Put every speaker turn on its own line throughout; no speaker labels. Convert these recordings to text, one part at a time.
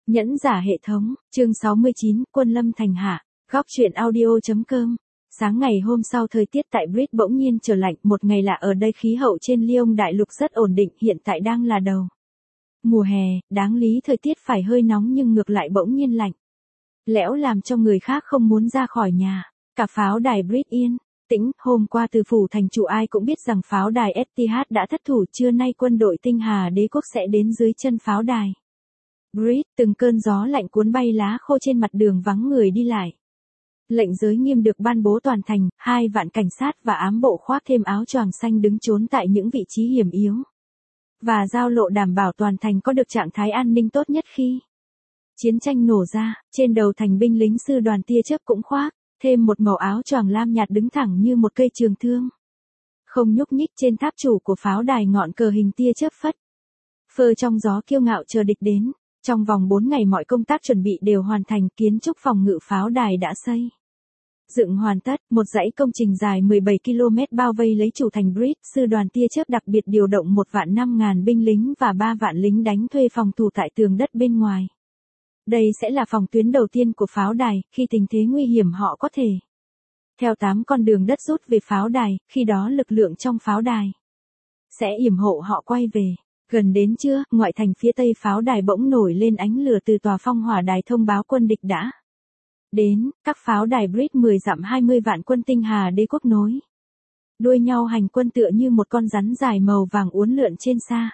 Nhẫn giả hệ thống, chương 69, Quân Lâm Thành Hạ, góc truyện audio.com. Sáng ngày hôm sau thời tiết tại Brit bỗng nhiên trở lạnh, một ngày lạ ở đây khí hậu trên Lyon đại lục rất ổn định, hiện tại đang là đầu mùa hè, đáng lý thời tiết phải hơi nóng nhưng ngược lại bỗng nhiên lạnh. Lẽo làm cho người khác không muốn ra khỏi nhà. Cả pháo đài Brit yên tĩnh, hôm qua từ phủ thành chủ ai cũng biết rằng pháo đài Etihad đã thất thủ, trưa nay quân đội tinh hà đế quốc sẽ đến dưới chân pháo đài Brit, từng cơn gió lạnh cuốn bay lá khô trên mặt đường vắng người đi lại. Lệnh giới nghiêm được ban bố toàn thành, 2 vạn cảnh sát và ám bộ khoác thêm áo choàng xanh đứng trốn tại những vị trí hiểm yếu. Và giao lộ đảm bảo toàn thành có được trạng thái an ninh tốt nhất khi chiến tranh nổ ra. Trên đầu thành binh lính sư đoàn tia chớp cũng khoác thêm một màu áo choàng lam nhạt đứng thẳng như một cây trường thương. Không nhúc nhích trên tháp chủ của pháo đài ngọn cờ hình tia chớp phất phơ trong gió kiêu ngạo chờ địch đến. Trong vòng 4 ngày mọi công tác chuẩn bị đều hoàn thành, kiến trúc phòng ngự pháo đài đã xây dựng hoàn tất, một dãy công trình dài 17 km bao vây lấy chủ thành Brit. Sư đoàn tia chớp đặc biệt điều động 1.500.000 binh lính và 3 vạn lính đánh thuê phòng thủ tại tường đất bên ngoài. Đây sẽ là phòng tuyến đầu tiên của pháo đài, khi tình thế nguy hiểm họ có thể theo 8 con đường đất rút về pháo đài, khi đó lực lượng trong pháo đài sẽ yểm hộ họ quay về. Gần đến trưa, ngoại thành phía tây pháo đài bỗng nổi lên ánh lửa từ tòa phong hỏa đài thông báo quân địch đã đến. Các pháo đài Brit 10 dặm 20 vạn quân tinh hà đế quốc nối đuôi nhau hành quân tựa như một con rắn dài màu vàng uốn lượn trên xa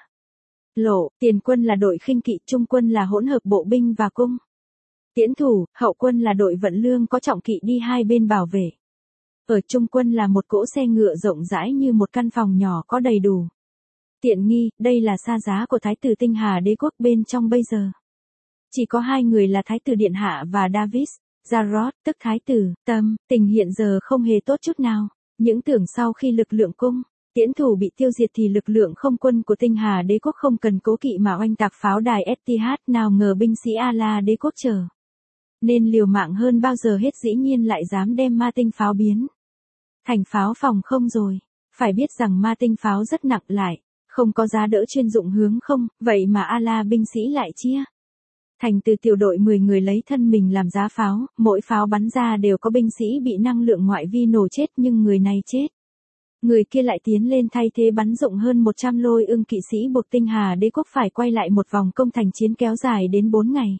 lộ. Tiền quân là đội khinh kỵ, trung quân là hỗn hợp bộ binh và cung tiễn thủ, hậu quân là đội vận lương có trọng kỵ đi hai bên bảo vệ. Ở trung quân là một cỗ xe ngựa rộng rãi như một căn phòng nhỏ có đầy đủ tiện nghi. Đây là xa giá của thái tử tinh hà đế quốc. Bên trong bây giờ chỉ có 2 người là thái tử điện hạ và Davis Jarrod, tức thái tử. Tâm tình hiện giờ không hề tốt chút nào. Những tưởng sau khi lực lượng cung tiễn thủ bị tiêu diệt thì lực lượng không quân của tinh hà đế quốc không cần cố kỵ mà oanh tạc pháo đài Etihad. Nào ngờ binh sĩ Ala đế quốc chờ nên liều mạng hơn bao giờ hết, dĩ nhiên lại dám đem ma tinh pháo biến thành pháo phòng không rồi. Phải biết rằng ma tinh pháo rất nặng, lại không có giá đỡ chuyên dụng hướng không, vậy mà Ala binh sĩ lại chia thành từ tiểu đội 10 người lấy thân mình làm giá pháo, mỗi pháo bắn ra đều có binh sĩ bị năng lượng ngoại vi nổ chết, nhưng người này chết, người kia lại tiến lên thay thế bắn dụng hơn 100 lôi ưng kỵ sĩ buộc tinh hà đế quốc phải quay lại một vòng công thành chiến kéo dài đến 4 ngày.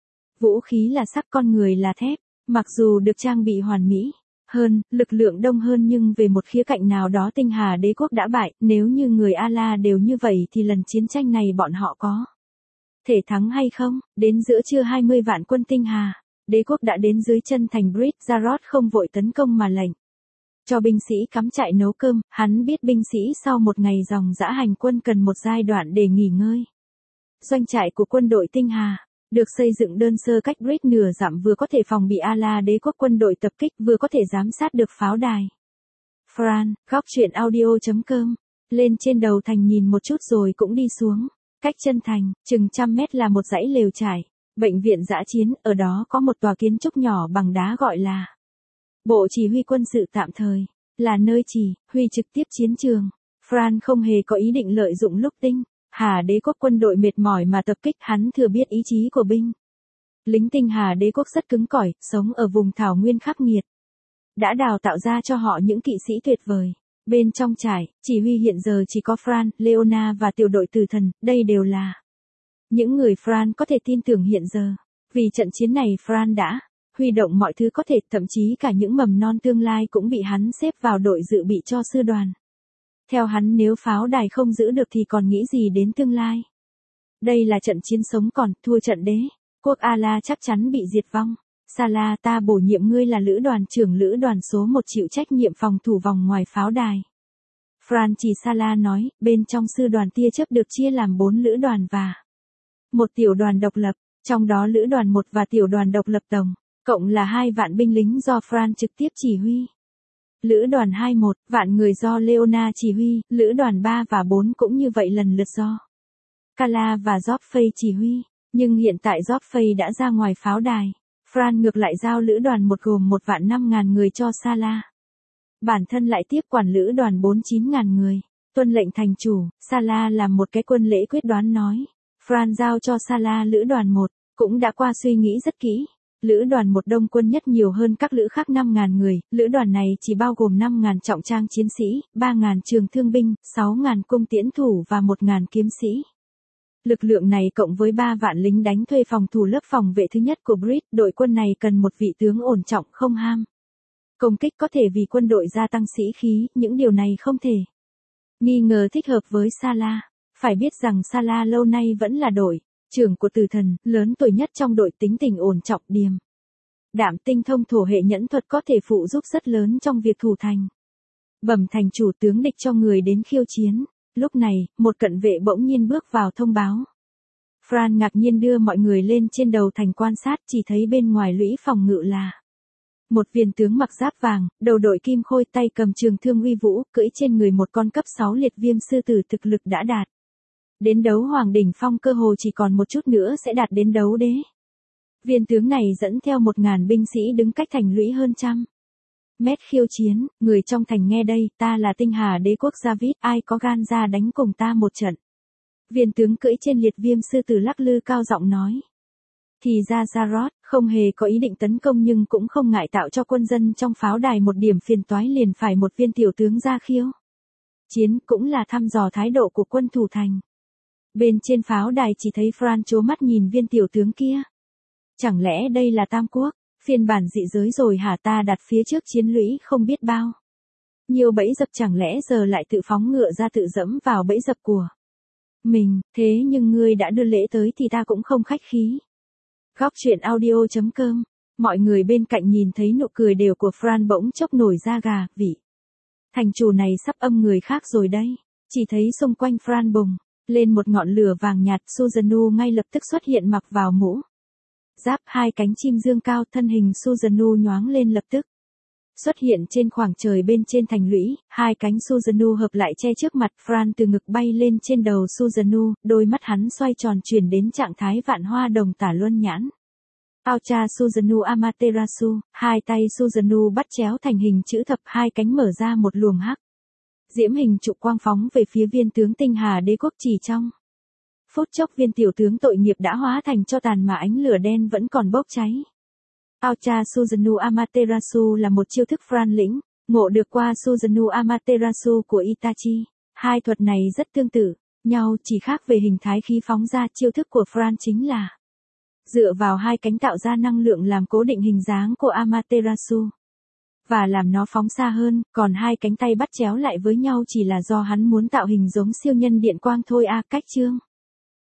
Vũ khí là sắt, con người là thép, mặc dù được trang bị hoàn mỹ hơn, lực lượng đông hơn, nhưng về một khía cạnh nào đó tinh hà đế quốc đã bại. Nếu như người Ala đều như vậy thì lần chiến tranh này bọn họ có thể thắng hay không? Đến giữa trưa 20 vạn quân tinh hà đế quốc đã đến dưới chân thành Brit. Jarrod không vội tấn công mà lệnh cho binh sĩ cắm trại nấu cơm. Hắn biết binh sĩ sau một ngày dòng dã hành quân cần một giai đoạn để nghỉ ngơi. Doanh trại của quân đội tinh hà được xây dựng đơn sơ cách Brit nửa dặm, vừa có thể phòng bị Ala đế quốc quân đội tập kích, vừa có thể giám sát được pháo đài. Fran, góc truyện audio.com. Lên trên đầu thành nhìn một chút rồi cũng đi xuống. Cách chân thành, chừng 100 mét là một dãy lều trại, bệnh viện dã chiến. Ở đó có một tòa kiến trúc nhỏ bằng đá gọi là Bộ Chỉ huy quân sự tạm thời, là nơi chỉ huy trực tiếp chiến trường. Fran không hề có ý định lợi dụng lúc tinh hà đế quốc quân đội mệt mỏi mà tập kích. Hắn thừa biết ý chí của binh lính tinh hà đế quốc rất cứng cỏi, sống ở vùng thảo nguyên khắc nghiệt, đã đào tạo ra cho họ những kỵ sĩ tuyệt vời. Bên trong trại chỉ huy hiện giờ chỉ có Fran, Leona và tiểu đội tử thần. Đây đều là những người Fran có thể tin tưởng hiện giờ. Vì trận chiến này Fran đã huy động mọi thứ có thể, thậm chí cả những mầm non tương lai cũng bị hắn xếp vào đội dự bị cho sư đoàn. Theo hắn, nếu pháo đài không giữ được thì còn nghĩ gì đến tương lai. Đây là trận chiến sống còn, thua trận đế quốc Ala chắc chắn bị diệt vong. Sala, ta bổ nhiệm ngươi là lữ đoàn trưởng lữ đoàn số 1, chịu trách nhiệm phòng thủ vòng ngoài pháo đài. Fran chỉ Sala nói. Bên trong sư đoàn tia chớp được chia làm 4 lữ đoàn và một tiểu đoàn độc lập, trong đó lữ đoàn 1 và tiểu đoàn độc lập tổng cộng là 2 vạn binh lính do Fran trực tiếp chỉ huy. Lữ đoàn 21 vạn người do Leona chỉ huy, lữ đoàn 3 và 4 cũng như vậy lần lượt do Kala và Joffrey chỉ huy. Nhưng hiện tại Joffrey đã ra ngoài pháo đài. Fran ngược lại giao lữ đoàn 1 gồm 1.500.000 người cho Sala. Bản thân lại tiếp quản lữ đoàn 49.000 người. Tuân lệnh thành chủ, Sala làm một cái quân lễ quyết đoán nói. Fran giao cho Sala lữ đoàn 1, cũng đã qua suy nghĩ rất kỹ. Lữ đoàn một đông quân nhất nhiều hơn các lữ khác 5.000 người, lữ đoàn này chỉ bao gồm 5.000 trọng trang chiến sĩ, 3.000 trường thương binh, 6.000 cung tiễn thủ và 1.000 kiếm sĩ. Lực lượng này cộng với 3 vạn lính đánh thuê phòng thủ lớp phòng vệ thứ nhất của Brit, đội quân này cần một vị tướng ổn trọng không ham công kích, có thể vì quân đội gia tăng sĩ khí, những điều này không thể nghi ngờ thích hợp với Salah. Phải biết rằng Salah lâu nay vẫn là đội trưởng của tử thần, lớn tuổi nhất trong đội, tính tình ổn trọng điềm đạm, tinh thông thổ hệ nhẫn thuật, có thể phụ giúp rất lớn trong việc thủ thành. Bẩm thành chủ, tướng địch cho người đến khiêu chiến. Lúc này, một cận vệ bỗng nhiên bước vào thông báo. Fran ngạc nhiên đưa mọi người lên trên đầu thành quan sát, chỉ thấy bên ngoài lũy phòng ngự là một viên tướng mặc giáp vàng, đầu đội kim khôi, tay cầm trường thương uy vũ, cưỡi trên người một con cấp 6 liệt viêm sư tử, thực lực đã đạt đến đấu hoàng đỉnh phong, cơ hồ chỉ còn một chút nữa sẽ đạt đến đấu đế. Viên tướng này dẫn theo 1.000 binh sĩ đứng cách thành lũy hơn 100 mét khiêu chiến. Người trong thành nghe đây, ta là tinh hà đế quốc Javid, ai có gan ra đánh cùng ta một trận. Viên tướng cưỡi trên liệt viêm sư tử lắc lư cao giọng nói. Thì ra Jarod không hề có ý định tấn công, nhưng cũng không ngại tạo cho quân dân trong pháo đài một điểm phiền toái, liền phải một viên tiểu tướng ra khiêu chiến, cũng là thăm dò thái độ của quân thủ thành. Bên trên pháo đài chỉ thấy Fran trố mắt nhìn viên tiểu tướng kia. Chẳng lẽ đây là Tam Quốc, phiên bản dị giới rồi hả? Ta đặt phía trước chiến lũy không biết bao nhiều bẫy dập, chẳng lẽ giờ lại tự phóng ngựa ra tự dẫm vào bẫy dập của mình? Thế nhưng ngươi đã đưa lễ tới thì ta cũng không khách khí. Góc truyện audio.com. Mọi người bên cạnh nhìn thấy nụ cười đều của Fran bỗng chốc nổi da gà, vị thành chủ này sắp âm người khác rồi đây. Chỉ thấy xung quanh Fran bùng lên một ngọn lửa vàng nhạt, Susanoo ngay lập tức xuất hiện, mặc vào mũ giáp, 2 cánh chim dương cao, thân hình Susanoo nhoáng lên lập tức xuất hiện trên khoảng trời bên trên thành lũy, 2 cánh Susanoo hợp lại che trước mặt. Fran từ ngực bay lên trên đầu Susanoo, đôi mắt hắn xoay tròn chuyển đến trạng thái vạn hoa đồng tả luân nhãn. Aucha Susanoo Amaterasu, 2 tay Susanoo bắt chéo thành hình chữ thập, 2 cánh mở ra một luồng hắc diễm hình trụ quang phóng về phía viên tướng tinh hà đế quốc. Chỉ trong phút chốc, viên tiểu tướng tội nghiệp đã hóa thành tro tàn, mà ánh lửa đen vẫn còn bốc cháy. Aucha Susanoo Amaterasu là một chiêu thức Fran lĩnh ngộ được qua Susanoo Amaterasu của Itachi. Hai thuật này rất tương tự nhau, chỉ khác về hình thái khí phóng ra. Chiêu thức của Fran chính là dựa vào 2 cánh tạo ra năng lượng làm cố định hình dáng của Amaterasu và làm nó phóng xa hơn, còn 2 cánh tay bắt chéo lại với nhau chỉ là do hắn muốn tạo hình giống siêu nhân điện quang thôi. Cách chương